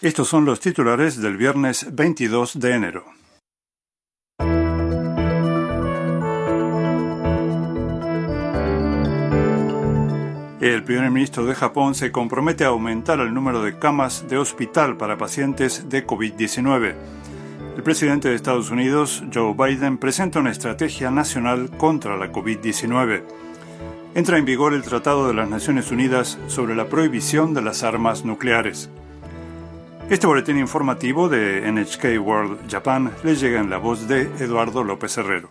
Estos son los titulares del viernes 22 de enero. El primer ministro de Japón se compromete a aumentar el número de camas de hospital para pacientes de COVID-19. El presidente de Estados Unidos, Joe Biden, presenta una estrategia nacional contra la COVID-19. Entra en vigor el Tratado de las Naciones Unidas sobre la prohibición de las armas nucleares. Este boletín informativo de NHK World Japan les llega en la voz de Eduardo López Herrero.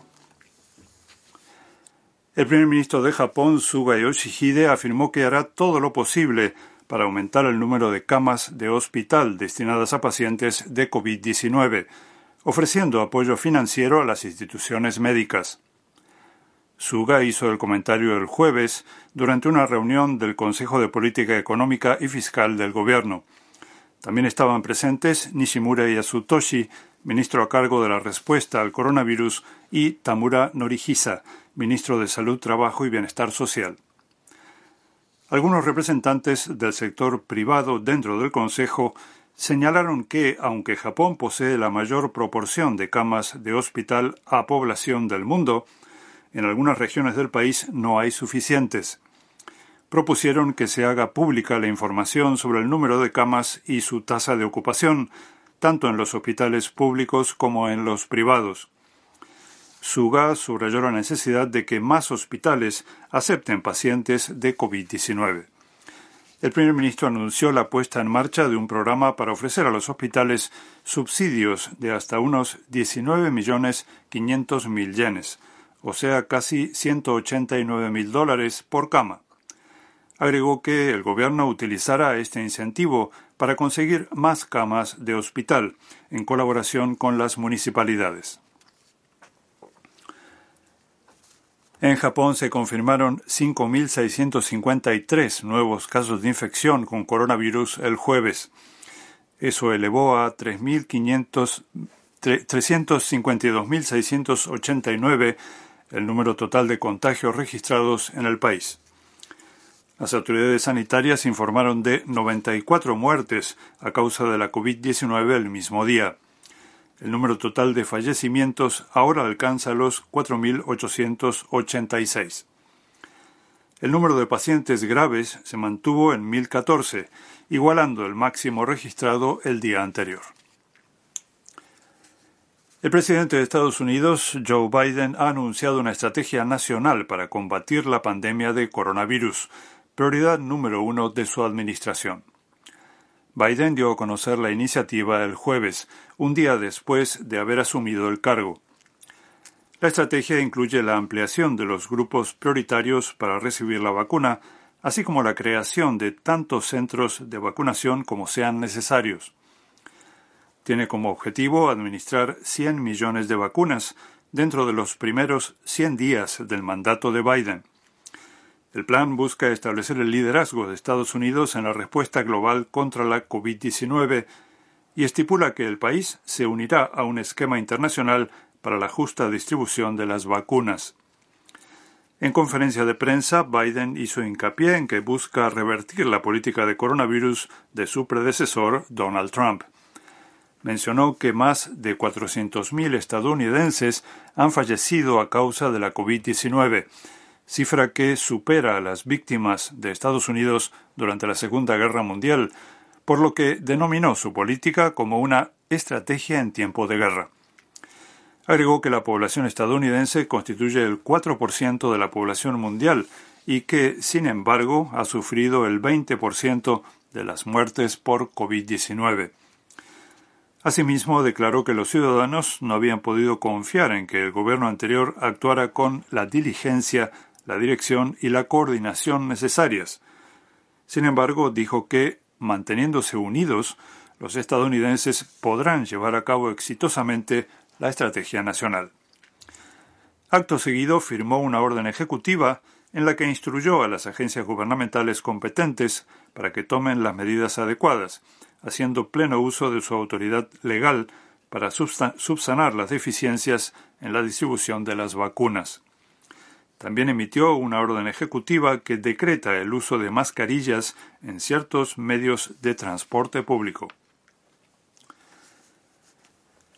El primer ministro de Japón, Suga Yoshihide, afirmó que hará todo lo posible para aumentar el número de camas de hospital destinadas a pacientes de COVID-19, ofreciendo apoyo financiero a las instituciones médicas. Suga hizo el comentario el jueves durante una reunión del Consejo de Política Económica y Fiscal del Gobierno. También estaban presentes Nishimura Yasutoshi, ministro a cargo de la respuesta al coronavirus, y Tamura Norihisa, ministro de Salud, Trabajo y Bienestar Social. Algunos representantes del sector privado dentro del Consejo señalaron que, aunque Japón posee la mayor proporción de camas de hospital a población del mundo, en algunas regiones del país no hay suficientes. Propusieron que se haga pública la información sobre el número de camas y su tasa de ocupación, tanto en los hospitales públicos como en los privados. Suga subrayó la necesidad de que más hospitales acepten pacientes de COVID-19. El primer ministro anunció la puesta en marcha de un programa para ofrecer a los hospitales subsidios de hasta unos 19.500.000 yenes, o sea, casi $189.000 por cama. Agregó que el gobierno utilizará este incentivo para conseguir más camas de hospital, en colaboración con las municipalidades. En Japón se confirmaron 5.653 nuevos casos de infección con coronavirus el jueves. Eso elevó a 352.689 el número total de contagios registrados en el país. Las autoridades sanitarias informaron de 94 muertes a causa de la COVID-19 el mismo día. El número total de fallecimientos ahora alcanza los 4.886. El número de pacientes graves se mantuvo en 1.014, igualando el máximo registrado el día anterior. El presidente de Estados Unidos, Joe Biden, ha anunciado una estrategia nacional para combatir la pandemia de coronavirus, prioridad número 1 de su administración. Biden dio a conocer la iniciativa el jueves, un día después de haber asumido el cargo. La estrategia incluye la ampliación de los grupos prioritarios para recibir la vacuna, así como la creación de tantos centros de vacunación como sean necesarios. Tiene como objetivo administrar 100 millones de vacunas dentro de los primeros 100 días del mandato de Biden. El plan busca establecer el liderazgo de Estados Unidos en la respuesta global contra la COVID-19 y estipula que el país se unirá a un esquema internacional para la justa distribución de las vacunas. En conferencia de prensa, Biden hizo hincapié en que busca revertir la política de coronavirus de su predecesor, Donald Trump. Mencionó que más de 400.000 estadounidenses han fallecido a causa de la COVID-19, cifra que supera a las víctimas de Estados Unidos durante la Segunda Guerra Mundial, por lo que denominó su política como una estrategia en tiempo de guerra. Agregó que la población estadounidense constituye el 4% de la población mundial y que, sin embargo, ha sufrido el 20% de las muertes por COVID-19. Asimismo, declaró que los ciudadanos no habían podido confiar en que el gobierno anterior actuara con la diligencia, la dirección y la coordinación necesarias. Sin embargo, dijo que, manteniéndose unidos, los estadounidenses podrán llevar a cabo exitosamente la estrategia nacional. Acto seguido, firmó una orden ejecutiva en la que instruyó a las agencias gubernamentales competentes para que tomen las medidas adecuadas, haciendo pleno uso de su autoridad legal para subsanar las deficiencias en la distribución de las vacunas. También emitió una orden ejecutiva que decreta el uso de mascarillas en ciertos medios de transporte público.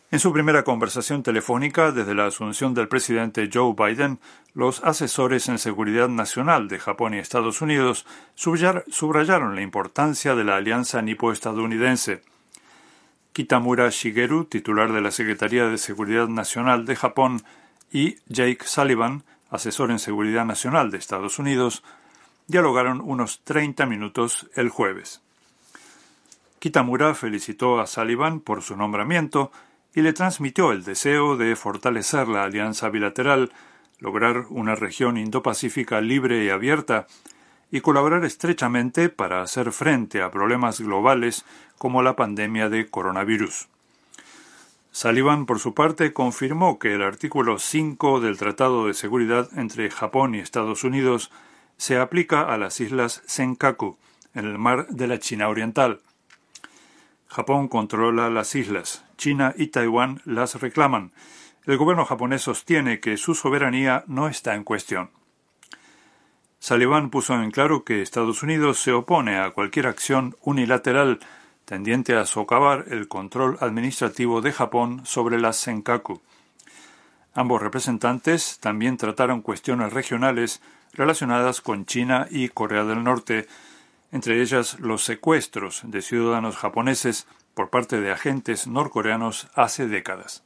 En su primera conversación telefónica desde la asunción del presidente Joe Biden, los asesores en seguridad nacional de Japón y Estados Unidos subrayaron la importancia de la alianza nipo-estadounidense. Kitamura Shigeru, titular de la Secretaría de Seguridad Nacional de Japón, y Jake Sullivan, asesor en seguridad nacional de Estados Unidos, dialogaron unos 30 minutos el jueves. Kitamura felicitó a Sullivan por su nombramiento y le transmitió el deseo de fortalecer la alianza bilateral, lograr una región Indo-Pacífica libre y abierta y colaborar estrechamente para hacer frente a problemas globales como la pandemia de coronavirus. Sullivan, por su parte, confirmó que el artículo 5 del Tratado de Seguridad entre Japón y Estados Unidos se aplica a las islas Senkaku, en el mar de la China Oriental. Japón controla las islas. China y Taiwán las reclaman. El gobierno japonés sostiene que su soberanía no está en cuestión. Sullivan puso en claro que Estados Unidos se opone a cualquier acción unilateral tendiente a socavar el control administrativo de Japón sobre las Senkaku. Ambos representantes también trataron cuestiones regionales relacionadas con China y Corea del Norte, entre ellas los secuestros de ciudadanos japoneses por parte de agentes norcoreanos hace décadas.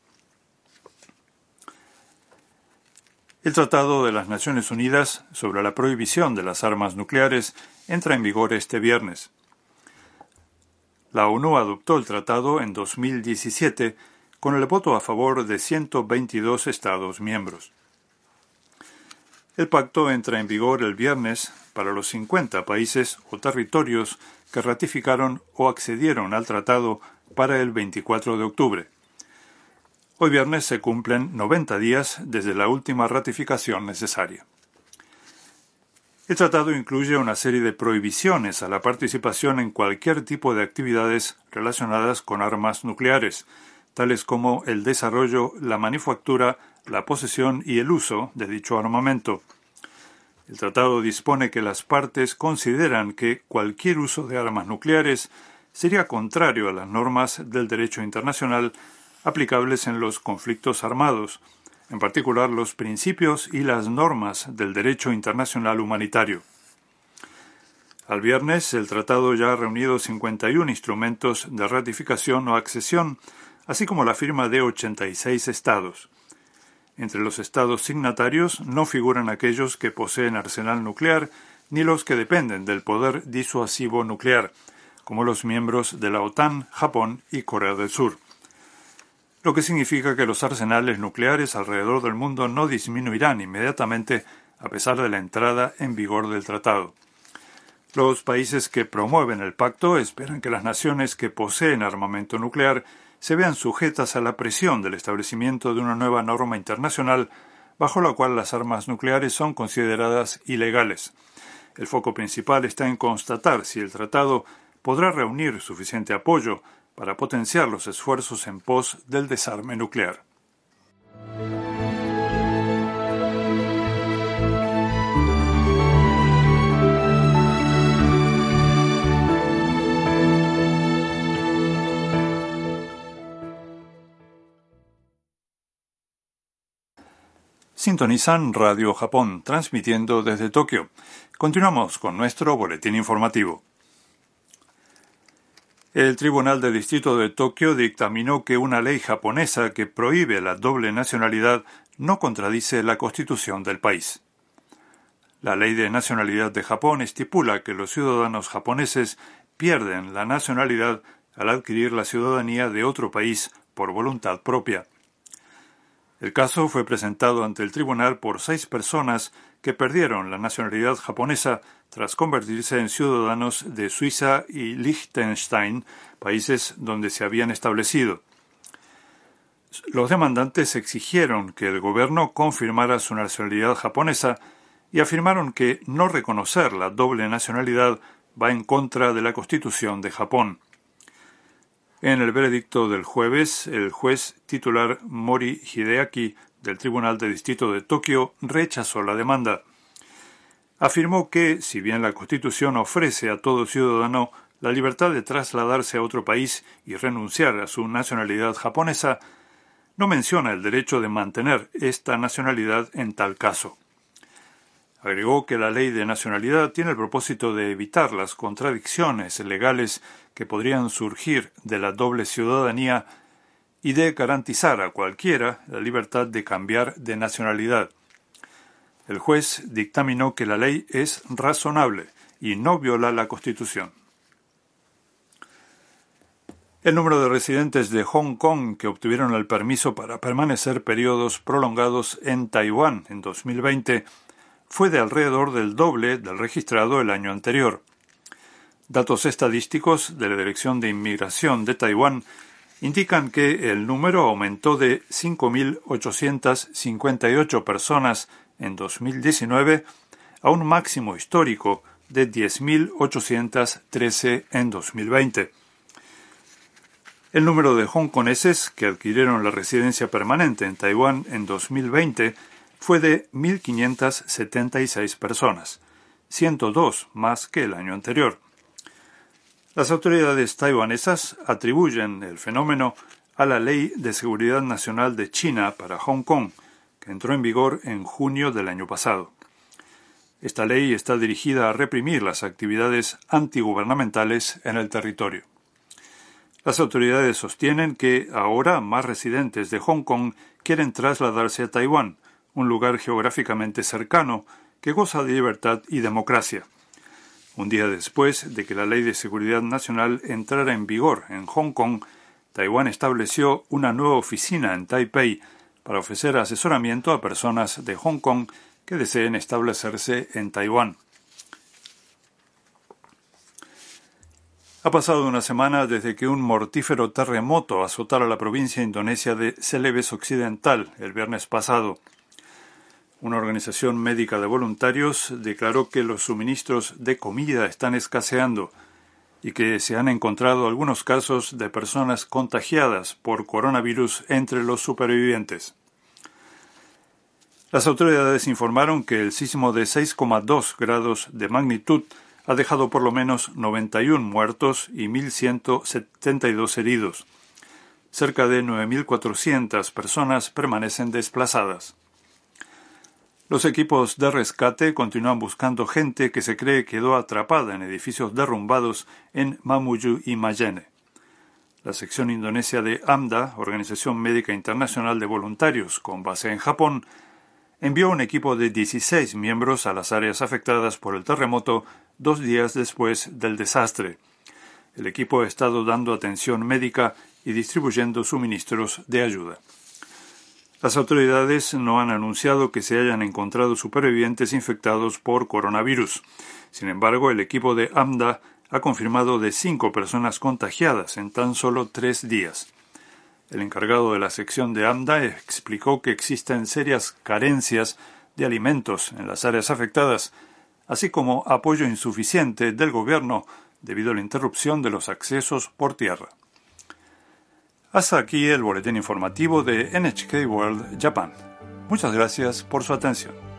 El Tratado de las Naciones Unidas sobre la prohibición de las armas nucleares entra en vigor este viernes. La ONU adoptó el tratado en 2017 con el voto a favor de 122 Estados miembros. El pacto entra en vigor el viernes para los 50 países o territorios que ratificaron o accedieron al tratado para el 24 de octubre. Hoy viernes se cumplen 90 días desde la última ratificación necesaria. El tratado incluye una serie de prohibiciones a la participación en cualquier tipo de actividades relacionadas con armas nucleares, tales como el desarrollo, la manufactura, la posesión y el uso de dicho armamento. El tratado dispone que las partes consideran que cualquier uso de armas nucleares sería contrario a las normas del derecho internacional aplicables en los conflictos armados, en particular los principios y las normas del derecho internacional humanitario. Al viernes, el tratado ya ha reunido 51 instrumentos de ratificación o accesión, así como la firma de 86 estados. Entre los estados signatarios no figuran aquellos que poseen arsenal nuclear ni los que dependen del poder disuasivo nuclear, como los miembros de la OTAN, Japón y Corea del Sur. Lo que significa que los arsenales nucleares alrededor del mundo no disminuirán inmediatamente a pesar de la entrada en vigor del tratado. Los países que promueven el pacto esperan que las naciones que poseen armamento nuclear se vean sujetas a la presión del establecimiento de una nueva norma internacional bajo la cual las armas nucleares son consideradas ilegales. El foco principal está en constatar si el tratado podrá reunir suficiente apoyo para potenciar los esfuerzos en pos del desarme nuclear. Sintonizan Radio Japón, transmitiendo desde Tokio. Continuamos con nuestro boletín informativo. El Tribunal de Distrito de Tokio dictaminó que una ley japonesa que prohíbe la doble nacionalidad no contradice la Constitución del país. La Ley de Nacionalidad de Japón estipula que los ciudadanos japoneses pierden la nacionalidad al adquirir la ciudadanía de otro país por voluntad propia. El caso fue presentado ante el tribunal por 6 personas que perdieron la nacionalidad japonesa tras convertirse en ciudadanos de Suiza y Liechtenstein, países donde se habían establecido. Los demandantes exigieron que el gobierno confirmara su nacionalidad japonesa y afirmaron que no reconocer la doble nacionalidad va en contra de la Constitución de Japón. En el veredicto del jueves, el juez titular Mori Hideaki del Tribunal de Distrito de Tokio rechazó la demanda. Afirmó que, si bien la Constitución ofrece a todo ciudadano la libertad de trasladarse a otro país y renunciar a su nacionalidad japonesa, no menciona el derecho de mantener esta nacionalidad en tal caso. Agregó que la ley de nacionalidad tiene el propósito de evitar las contradicciones legales que podrían surgir de la doble ciudadanía y de garantizar a cualquiera la libertad de cambiar de nacionalidad. El juez dictaminó que la ley es razonable y no viola la Constitución. El número de residentes de Hong Kong que obtuvieron el permiso para permanecer periodos prolongados en Taiwán en 2020 fue de alrededor del doble del registrado el año anterior. Datos estadísticos de la Dirección de Inmigración de Taiwán indican que el número aumentó de 5.858 personas en 2019 a un máximo histórico de 10.813 en 2020. El número de hongkoneses que adquirieron la residencia permanente en Taiwán en 2020 fue de 1.576 personas, 102 más que el año anterior. Las autoridades taiwanesas atribuyen el fenómeno a la Ley de Seguridad Nacional de China para Hong Kong, que entró en vigor en junio del año pasado. Esta ley está dirigida a reprimir las actividades antigubernamentales en el territorio. Las autoridades sostienen que ahora más residentes de Hong Kong quieren trasladarse a Taiwán, un lugar geográficamente cercano que goza de libertad y democracia. Un día después de que la Ley de Seguridad Nacional entrara en vigor en Hong Kong, Taiwán estableció una nueva oficina en Taipei para ofrecer asesoramiento a personas de Hong Kong que deseen establecerse en Taiwán. Ha pasado una semana desde que un mortífero terremoto azotara la provincia indonesia de Celebes Occidental el viernes pasado. Una organización médica de voluntarios declaró que los suministros de comida están escaseando y que se han encontrado algunos casos de personas contagiadas por coronavirus entre los supervivientes. Las autoridades informaron que el sismo de 6,2 grados de magnitud ha dejado por lo menos 91 muertos y 1.172 heridos. Cerca de 9.400 personas permanecen desplazadas. Los equipos de rescate continúan buscando gente que se cree quedó atrapada en edificios derrumbados en Mamuju y Mayenne. La sección indonesia de AMDA, Organización Médica Internacional de Voluntarios con base en Japón, envió un equipo de 16 miembros a las áreas afectadas por el terremoto 2 días después del desastre. El equipo ha estado dando atención médica y distribuyendo suministros de ayuda. Las autoridades no han anunciado que se hayan encontrado supervivientes infectados por coronavirus. Sin embargo, el equipo de AMDA ha confirmado de 5 personas contagiadas en tan solo 3 días. El encargado de la sección de AMDA explicó que existen serias carencias de alimentos en las áreas afectadas, así como apoyo insuficiente del gobierno debido a la interrupción de los accesos por tierra. Hasta aquí el boletín informativo de NHK World Japan. Muchas gracias por su atención.